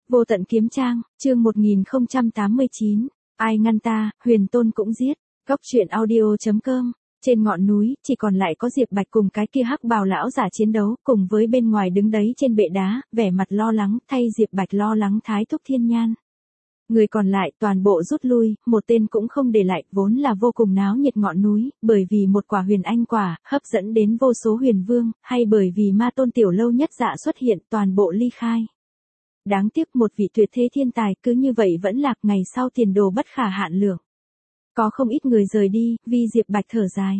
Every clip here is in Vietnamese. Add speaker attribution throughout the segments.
Speaker 1: Vô tận kiếm trang, chương 1089, ai ngăn ta, Huyền Tôn cũng giết. Góc truyện audio.com. Trên ngọn núi, chỉ còn lại có Diệp Bạch cùng cái kia hắc bào lão giả chiến đấu, cùng với bên ngoài đứng đấy trên bệ đá, vẻ mặt lo lắng, thay Diệp Bạch lo lắng Thái Thúc Thiên Nhan. Người còn lại toàn bộ rút lui, một tên cũng không để lại, vốn là vô cùng náo nhiệt ngọn núi, bởi vì một quả huyền anh quả, hấp dẫn đến vô số huyền vương, hay bởi vì ma tôn tiểu lâu nhất dạ xuất hiện, toàn bộ ly khai. Đáng tiếc một vị tuyệt thế thiên tài cứ như vậy vẫn lạc, ngày sau tiền đồ bất khả hạn lượng. Có không ít người rời đi, vì Diệp Bạch thở dài.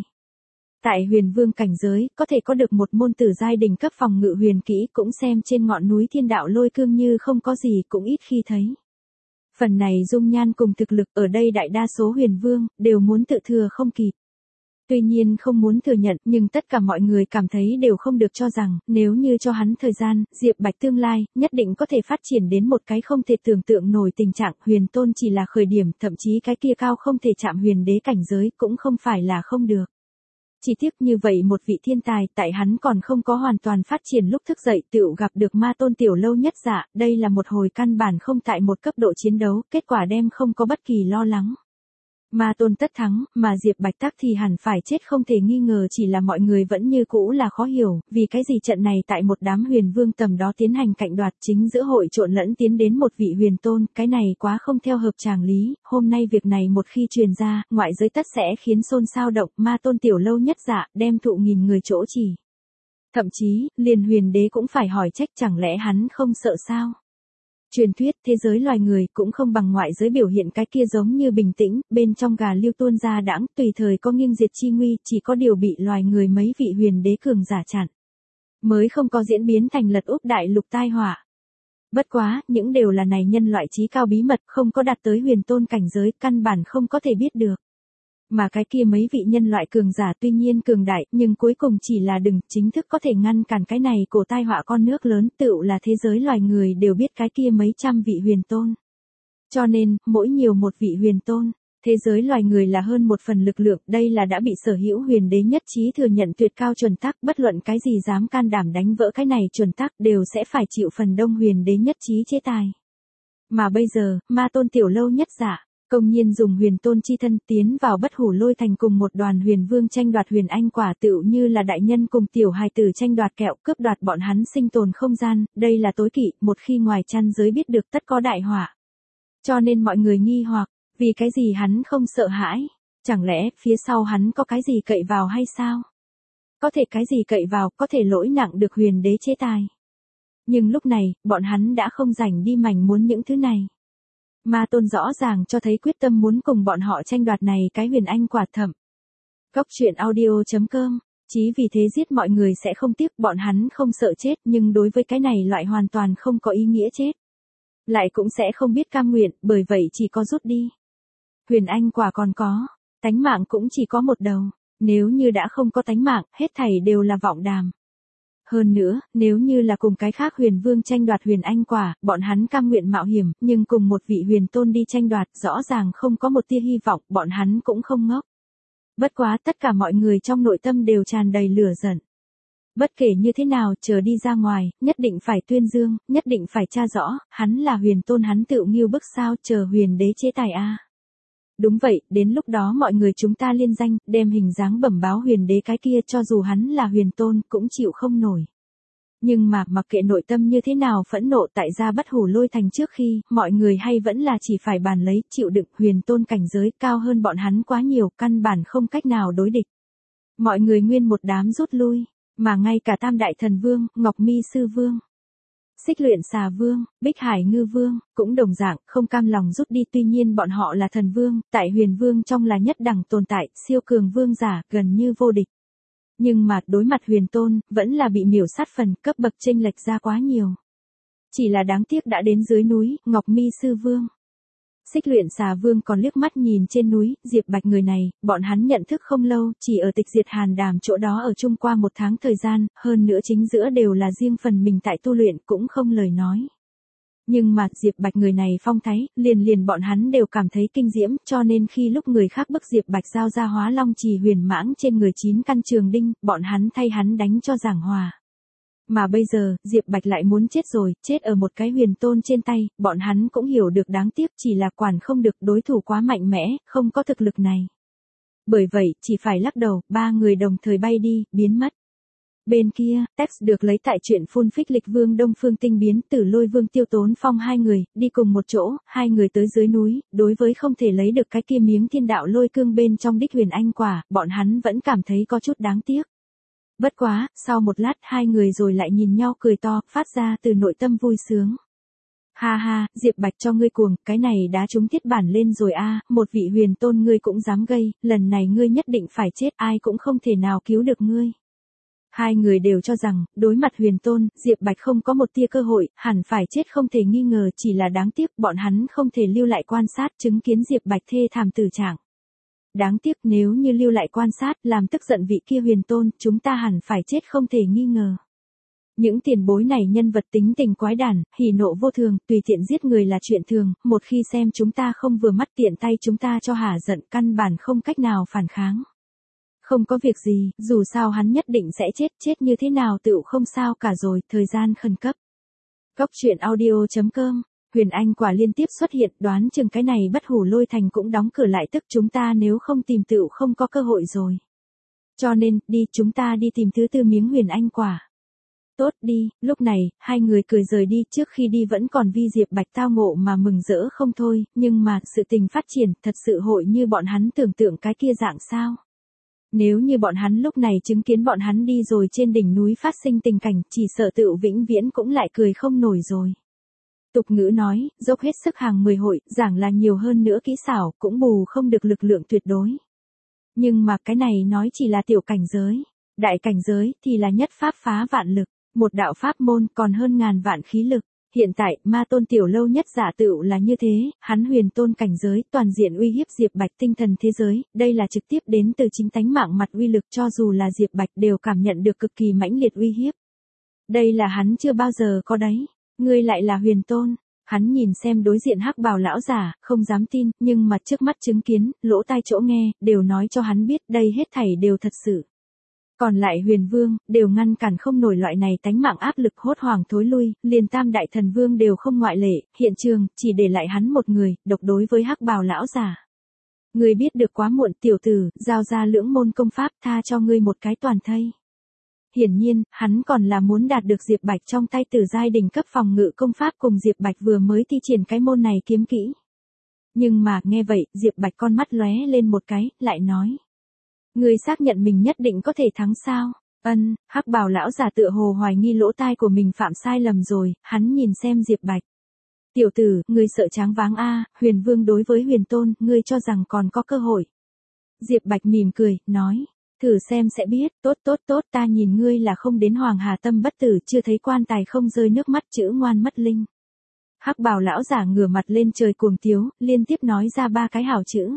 Speaker 1: Tại huyền vương cảnh giới, có thể có được một môn tử giai đỉnh cấp phòng ngự huyền kỹ, cũng xem trên ngọn núi thiên đạo lôi cương như không có gì, cũng ít khi thấy. Phần này dung nhan cùng thực lực ở đây đại đa số huyền vương, đều muốn tự thừa không kịp. Tuy nhiên không muốn thừa nhận, nhưng tất cả mọi người cảm thấy đều không được, cho rằng, nếu như cho hắn thời gian, Diệp Bạch tương lai, nhất định có thể phát triển đến một cái không thể tưởng tượng nổi tình trạng. Huyền Tôn chỉ là khởi điểm, thậm chí cái kia cao không thể chạm huyền đế cảnh giới, cũng không phải là không được. Chỉ tiếc như vậy một vị thiên tài, tại hắn còn không có hoàn toàn phát triển lúc thức dậy tựu gặp được ma tôn tiểu lâu nhất dạ, đây là một hồi căn bản không tại một cấp độ chiến đấu, kết quả đem không có bất kỳ lo lắng. Ma tôn tất thắng, mà Diệp Bạch tắc thì hẳn phải chết không thể nghi ngờ, chỉ là mọi người vẫn như cũ là khó hiểu, vì cái gì trận này tại một đám huyền vương tầm đó tiến hành cạnh đoạt, chính giữa hội trộn lẫn tiến đến một vị huyền tôn, cái này quá không theo hợp tràng lý. Hôm nay việc này một khi truyền ra, ngoại giới tất sẽ khiến xôn xao động, ma tôn tiểu lâu nhất dạ, đem thụ nghìn người chỗ chỉ. Thậm chí, liền huyền đế cũng phải hỏi trách, chẳng lẽ hắn không sợ sao? Truyền thuyết thế giới loài người cũng không bằng ngoại giới biểu hiện cái kia giống như bình tĩnh, bên trong gà lưu tuôn ra đãng, tùy thời có nghiêng diệt chi nguy, chỉ có điều bị loài người mấy vị huyền đế cường giả chặn, mới không có diễn biến thành lật úp đại lục tai họa. Bất quá, những đều là này nhân loại trí cao bí mật, không có đạt tới huyền tôn cảnh giới, căn bản không có thể biết được. Mà cái kia mấy vị nhân loại cường giả tuy nhiên cường đại, nhưng cuối cùng chỉ là đừng chính thức có thể ngăn cản cái này của tai họa con nước lớn, tựu là thế giới loài người đều biết cái kia mấy trăm vị huyền tôn. Cho nên, mỗi nhiều một vị huyền tôn, thế giới loài người là hơn một phần lực lượng, đây là đã bị sở hữu huyền đế nhất trí thừa nhận tuyệt cao chuẩn tắc, bất luận cái gì dám can đảm đánh vỡ cái này chuẩn tắc đều sẽ phải chịu phần đông huyền đế nhất trí chế tài. Mà bây giờ, ma tôn tiểu lâu nhất dạ, công nhiên dùng huyền tôn chi thân tiến vào bất hủ lôi thành cùng một đoàn huyền vương tranh đoạt huyền anh quả, tựu như là đại nhân cùng tiểu hài tử tranh đoạt kẹo, cướp đoạt bọn hắn sinh tồn không gian, đây là tối kỵ, một khi ngoài chăn giới biết được tất có đại họa. Cho nên mọi người nghi hoặc, vì cái gì hắn không sợ hãi? Chẳng lẽ phía sau hắn có cái gì cậy vào hay sao? Có thể cái gì cậy vào, có thể lỗi nặng được huyền đế chế tài. Nhưng lúc này, bọn hắn đã không rảnh đi mảnh muốn những thứ này. Ma tôn rõ ràng cho thấy quyết tâm muốn cùng bọn họ tranh đoạt này cái huyền anh quả thậm. Góc truyện audio.com. Chí vì thế giết mọi người sẽ không tiếc, bọn hắn không sợ chết, nhưng đối với cái này loại hoàn toàn không có ý nghĩa chết. Lại cũng sẽ không biết cam nguyện, bởi vậy chỉ có rút đi. Huyền anh quả còn có, tánh mạng cũng chỉ có một đầu, nếu như đã không có tánh mạng, hết thảy đều là vọng đàm. Hơn nữa, nếu như là cùng cái khác huyền vương tranh đoạt huyền anh quả, bọn hắn cam nguyện mạo hiểm, nhưng cùng một vị huyền tôn đi tranh đoạt, rõ ràng không có một tia hy vọng, bọn hắn cũng không ngốc. Bất quá tất cả mọi người trong nội tâm đều tràn đầy lửa giận. Bất kể như thế nào, chờ đi ra ngoài, nhất định phải tuyên dương, nhất định phải tra rõ, hắn là huyền tôn, hắn tựu nghiêu bức sao, chờ huyền đế chế tài a. Đúng vậy, đến lúc đó mọi người chúng ta liên danh, đem hình dáng bẩm báo huyền đế cái kia, cho dù hắn là huyền tôn, cũng chịu không nổi. Nhưng mà, mặc kệ nội tâm như thế nào phẫn nộ, tại ra bất hủ lôi thành trước khi, mọi người hay vẫn là chỉ phải bàn lấy, chịu đựng, huyền tôn cảnh giới cao hơn bọn hắn quá nhiều, căn bản không cách nào đối địch. Mọi người nguyên một đám rút lui, mà ngay cả Tam Đại Thần Vương, Ngọc Mi Sư Vương, Xích Luyện Xà Vương, Bích Hải Ngư Vương, cũng đồng dạng, không cam lòng rút đi, tuy nhiên bọn họ là thần vương, tại huyền vương trong là nhất đẳng tồn tại, siêu cường vương giả, gần như vô địch. Nhưng mà, đối mặt huyền tôn, vẫn là bị miểu sát phần, cấp bậc chênh lệch ra quá nhiều. Chỉ là đáng tiếc đã đến dưới núi, Ngọc Mi Sư Vương, Xích Luyện Xà Vương còn liếc mắt nhìn trên núi, Diệp Bạch người này, bọn hắn nhận thức không lâu, chỉ ở tịch diệt hàn đàm chỗ đó ở chung qua một tháng thời gian, hơn nữa chính giữa đều là riêng phần mình tại tu luyện, cũng không lời nói. Nhưng mà, Diệp Bạch người này phong thái, liền bọn hắn đều cảm thấy kinh diễm, cho nên khi lúc người khác bức Diệp Bạch giao ra Hóa Long Trì huyền mãng trên người 9 căn trường đinh, bọn hắn thay hắn đánh cho giảng hòa. Mà bây giờ, Diệp Bạch lại muốn chết rồi, chết ở một cái huyền tôn trên tay, bọn hắn cũng hiểu được đáng tiếc chỉ là quản không được, đối thủ quá mạnh mẽ, không có thực lực này. Bởi vậy, chỉ phải lắc đầu, ba người đồng thời bay đi, biến mất. Bên kia, text được lấy tại chuyện phun phích lịch vương Đông Phương Tinh biến Tử Lôi Vương Tiêu Tốn Phong hai người, đi cùng một chỗ, hai người tới dưới núi, đối với không thể lấy được cái kia miếng thiên đạo lôi cương bên trong đích huyền anh quả, bọn hắn vẫn cảm thấy có chút đáng tiếc. Bất quá, sau một lát hai người rồi lại nhìn nhau cười to, phát ra từ nội tâm vui sướng. Ha ha, Diệp Bạch cho ngươi cuồng, cái này đá trúng thiết bản lên rồi a, một vị huyền tôn ngươi cũng dám gây, lần này ngươi nhất định phải chết, ai cũng không thể nào cứu được ngươi. Hai người đều cho rằng, đối mặt huyền tôn, Diệp Bạch không có một tia cơ hội, hẳn phải chết không thể nghi ngờ, chỉ là đáng tiếc bọn hắn không thể lưu lại quan sát chứng kiến Diệp Bạch thê thảm tử trạng. Đáng tiếc nếu như lưu lại quan sát làm tức giận vị kia huyền tôn, chúng ta hẳn phải chết không thể nghi ngờ. Những tiền bối này nhân vật tính tình quái đản, hỉ nộ vô thường, tùy tiện giết người là chuyện thường, một khi xem chúng ta không vừa mắt tiện tay chúng ta cho hả giận, căn bản không cách nào phản kháng. Không có việc gì, dù sao hắn nhất định sẽ chết như thế nào tựu không sao cả rồi, thời gian khẩn cấp. Góc truyện audio.com, huyền anh quả liên tiếp xuất hiện, đoán chừng cái này Bất Hủ Lôi Thành cũng đóng cửa lại, tức chúng ta nếu không tìm tựu không có cơ hội rồi. Cho nên, đi, chúng ta đi tìm thứ tư miếng huyền anh quả. Tốt đi, lúc này, hai người cười rời đi, trước khi đi vẫn còn vì Diệp Bạch tao ngộ mà mừng rỡ không thôi, nhưng mà, sự tình phát triển, thật sự hội như bọn hắn tưởng tượng cái kia dạng sao? Nếu như bọn hắn lúc này chứng kiến bọn hắn đi rồi trên đỉnh núi phát sinh tình cảnh, chỉ sợ tựu vĩnh viễn cũng lại cười không nổi rồi. Tục ngữ nói, dốc hết sức hàng 10 hội, giảng là nhiều hơn nữa kỹ xảo, cũng bù không được lực lượng tuyệt đối. Nhưng mà cái này nói chỉ là tiểu cảnh giới, đại cảnh giới thì là nhất pháp phá vạn lực, một đạo pháp môn còn hơn ngàn vạn khí lực. Hiện tại, ma tôn tiểu lâu nhất giả tựu là như thế, hắn huyền tôn cảnh giới, toàn diện uy hiếp Diệp Bạch tinh thần thế giới, đây là trực tiếp đến từ chính tánh mạng mặt uy lực, cho dù là Diệp Bạch đều cảm nhận được cực kỳ mãnh liệt uy hiếp. Đây là hắn chưa bao giờ có đấy, ngươi lại là huyền tôn. Hắn nhìn xem đối diện hắc bào lão giả, không dám tin, nhưng mà trước mắt chứng kiến, lỗ tai chỗ nghe, đều nói cho hắn biết đây hết thảy đều thật sự. Còn lại huyền vương, đều ngăn cản không nổi loại này tánh mạng áp lực, hốt hoảng thối lui, liền tam đại thần vương đều không ngoại lệ, hiện trường, chỉ để lại hắn một người, độc đối với hắc bào lão giả. Ngươi biết được quá muộn, tiểu tử, giao ra lưỡng môn công pháp, tha cho ngươi một cái toàn thây. Hiển nhiên, hắn còn là muốn đạt được Diệp Bạch trong tay Tử giai đỉnh cấp phòng ngự công pháp cùng Diệp Bạch vừa mới thi triển cái môn này kiếm kỹ. Nhưng mà, nghe vậy, Diệp Bạch con mắt lóe lên một cái, lại nói. Ngươi xác nhận mình nhất định có thể thắng sao? Ân, hắc bào lão giả tựa hồ hoài nghi lỗ tai của mình phạm sai lầm rồi, hắn nhìn xem Diệp Bạch. Tiểu tử, ngươi sợ tráng váng a, huyền vương đối với huyền tôn, ngươi cho rằng còn có cơ hội. Diệp Bạch mỉm cười, nói. Thử xem sẽ biết, tốt, ta nhìn ngươi là không đến Hoàng Hà tâm bất tử, chưa thấy quan tài không rơi nước mắt, chữ ngoan mất linh. Hắc bào lão giả ngửa mặt lên trời cuồng tiếu, liên tiếp nói ra 3 cái hảo chữ.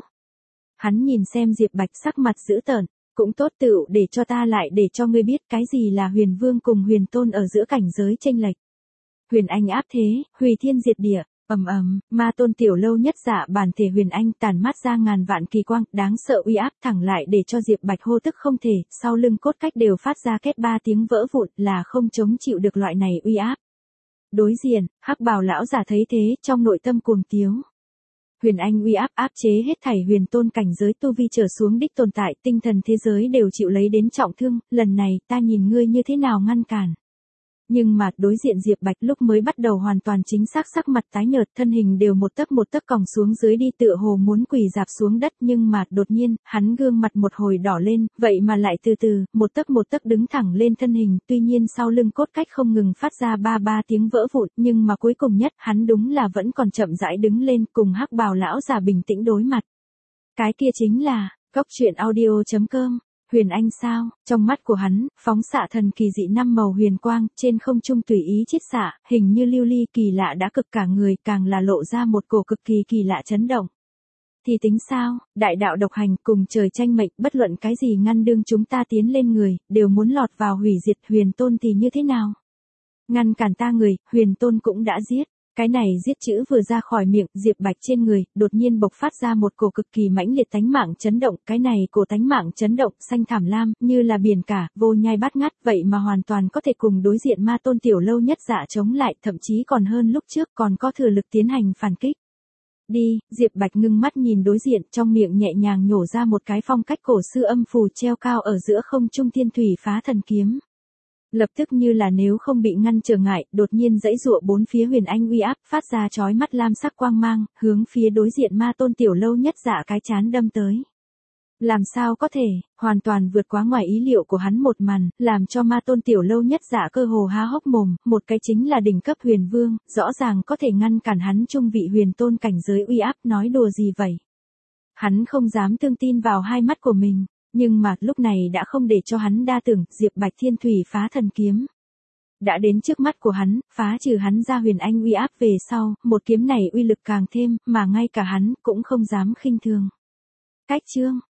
Speaker 1: Hắn nhìn xem Diệp Bạch sắc mặt dữ tợn, cũng tốt tựu để cho ta lại để cho ngươi biết cái gì là huyền vương cùng huyền tôn ở giữa cảnh giới chênh lệch. Huyền anh áp thế, hủy thiên diệt địa. Ma tôn tiểu lâu nhất giả bản thể huyền anh tàn mát ra ngàn vạn kỳ quang, đáng sợ uy áp thẳng lại để cho Diệp Bạch hô tức không thể, sau lưng cốt cách đều phát ra kết 3 tiếng vỡ vụn, là không chống chịu được loại này uy áp. Đối diện, hắc bào lão giả thấy thế, trong nội tâm cuồng tiếu. Huyền anh uy áp áp chế hết thảy huyền tôn cảnh giới tu vi trở xuống đích tồn tại, tinh thần thế giới đều chịu lấy đến trọng thương, lần này ta nhìn ngươi như thế nào ngăn cản. Nhưng mà, đối diện Diệp Bạch lúc mới bắt đầu hoàn toàn chính xác sắc mặt tái nhợt, thân hình đều một tấc còng xuống dưới đi, tựa hồ muốn quỳ rạp xuống đất, nhưng mà, đột nhiên, hắn gương mặt một hồi đỏ lên, vậy mà lại từ từ, một tấc đứng thẳng lên thân hình, tuy nhiên sau lưng cốt cách không ngừng phát ra 3 tiếng vỡ vụn, nhưng mà cuối cùng nhất, hắn đúng là vẫn còn chậm rãi đứng lên, cùng hắc bào lão già bình tĩnh đối mặt. Cái kia chính là, góc truyện audio.com. Huyền anh sao, trong mắt của hắn, phóng xạ thần kỳ dị 5 màu huyền quang, trên không trung tùy ý chiết xạ, hình như lưu ly kỳ lạ đã cực cả người, càng là lộ ra một cổ cực kỳ lạ chấn động. Thì tính sao, đại đạo độc hành, cùng trời tranh mệnh, bất luận cái gì ngăn đương chúng ta tiến lên người, đều muốn lọt vào hủy diệt, huyền tôn thì như thế nào? Ngăn cản ta người, huyền tôn cũng đã giết. Cái này giết chữ vừa ra khỏi miệng, Diệp Bạch trên người, đột nhiên bộc phát ra một cổ cực kỳ mãnh liệt tánh mạng chấn động, cái này cổ tánh mạng chấn động, xanh thảm lam, như là biển cả, vô nhai bát ngát, vậy mà hoàn toàn có thể cùng đối diện ma tôn tiểu lâu nhất dạ chống lại, thậm chí còn hơn lúc trước, còn có thừa lực tiến hành phản kích. Đi, Diệp Bạch ngưng mắt nhìn đối diện, trong miệng nhẹ nhàng nhổ ra một cái phong cách cổ xưa âm phù treo cao ở giữa không trung thiên thủy phá thần kiếm. Lập tức như là nếu không bị ngăn trở ngại, đột nhiên dãy dụa bốn phía huyền anh uy áp, phát ra chói mắt lam sắc quang mang, hướng phía đối diện ma tôn tiểu lâu nhất dạ cái chán đâm tới. Làm sao có thể, hoàn toàn vượt quá ngoài ý liệu của hắn một màn, làm cho ma tôn tiểu lâu nhất dạ cơ hồ há hốc mồm, một cái chính là đỉnh cấp huyền vương, rõ ràng có thể ngăn cản hắn trung vị huyền tôn cảnh giới uy áp, nói đùa gì vậy. Hắn không dám tương tin vào hai mắt của mình. Nhưng mà, lúc này đã không để cho hắn đa tưởng, Diệp Bạch thiên thủy phá thần kiếm. Đã đến trước mắt của hắn, phá trừ hắn ra huyền anh uy áp về sau, một kiếm này uy lực càng thêm, mà ngay cả hắn cũng không dám khinh thường. Cách chương,